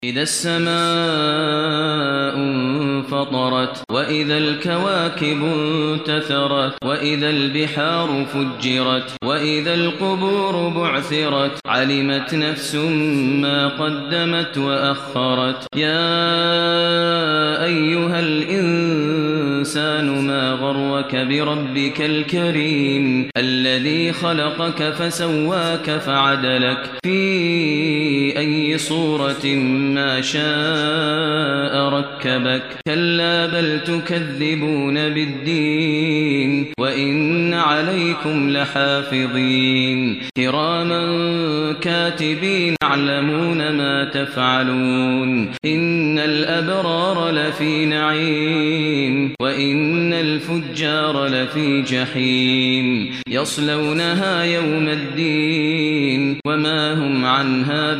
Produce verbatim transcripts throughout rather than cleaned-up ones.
إذا السماء انفطرت وإذا الكواكب انتثرت وإذا البحار فجرت وإذا القبور بعثرت علمت نفس ما قدمت وأخرت يا أيها الإنسان ما غرك بربك الكريم الذي خلقك فسواك فعدلك في أي صورة ما شاء ركبك كلا بل تكذبون بالدين وإن عليكم لحافظين كراما كاتبين يعلمون ما تفعلون إن الأبرار لفي نعيم وإن الفجار لفي جحيم يصلونها يوم الدين وما هم عنها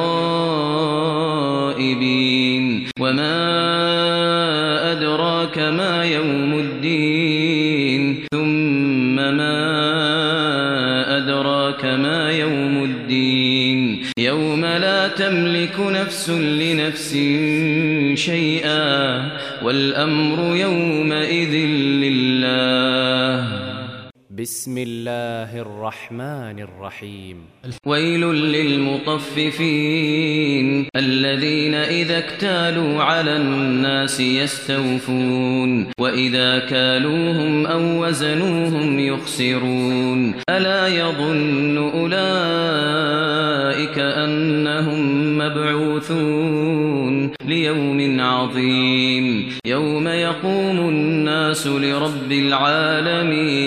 بغائبين وما أدراك ما يوم الدين ثم ما أدراك ما يوم الدين يوم لا تملك نفس لنفس شيئا والأمر يومئذ لله. بسم الله الرحمن الرحيم. ويل للمطففين الذين إذا اكتالوا على الناس يستوفون وإذا كالوهم أو وزنوهم يخسرون ألا يظن أولئك أنهم مبعوثون ليوم عظيم يوم يقوم الناس لرب العالمين